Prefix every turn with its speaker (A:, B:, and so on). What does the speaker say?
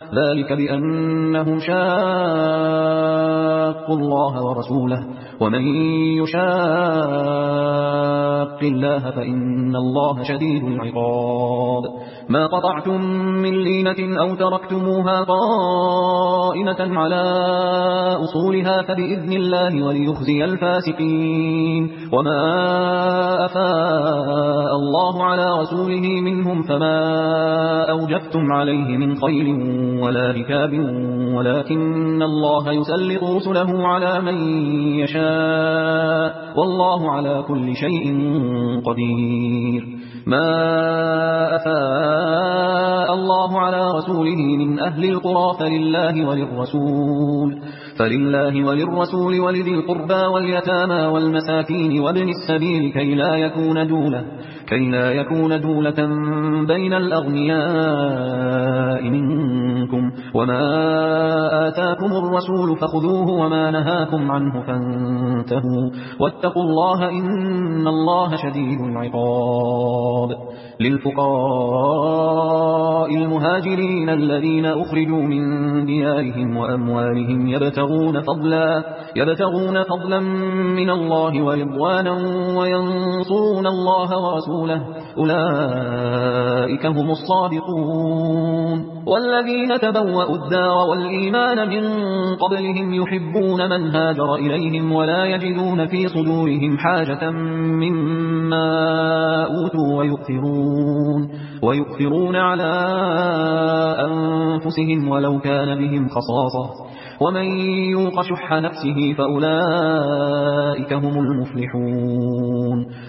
A: ذلك بأنهم شاقوا الله ورسوله ومن يشاق الله فإن الله شديد العقاب ما قطعتم من لينة أو تركتموها قائمة على أصولها فبإذن الله وليخزي الفاسقين وما أفاء الله على رسوله منهم فما أوجفتم عليه من خيل ولا ركاب ولكن الله يسلط رسله على من يشاء والله على كل شيء قدير ما أفاء الله على رسوله من أهل القرى فلله وللرسول ولذي القربى واليتامى والمساكين وابن السبيل كي لا يكون دولة بين الأغنياء منكم وما آتاكم الرسول فخذوه وما نهاكم عنه فانتهوا واتقوا الله إن الله شديد العقاب للفقراء المهاجرين الذين أخرجوا من ديارهم وأموالهم يبتغون فضلا من الله ورضوانا وينصرون الله ورسوله أولئك هم الصادقون والذين تبوأوا الدار والإيمان من قبلهم يحبون من هاجر إليهم ولا يجدون في صدورهم حاجة مما أوتوا ويؤثرون على أنفسهم ولو كان بهم خصاصة ومن يوق شح نفسه فأولئك هم المفلحون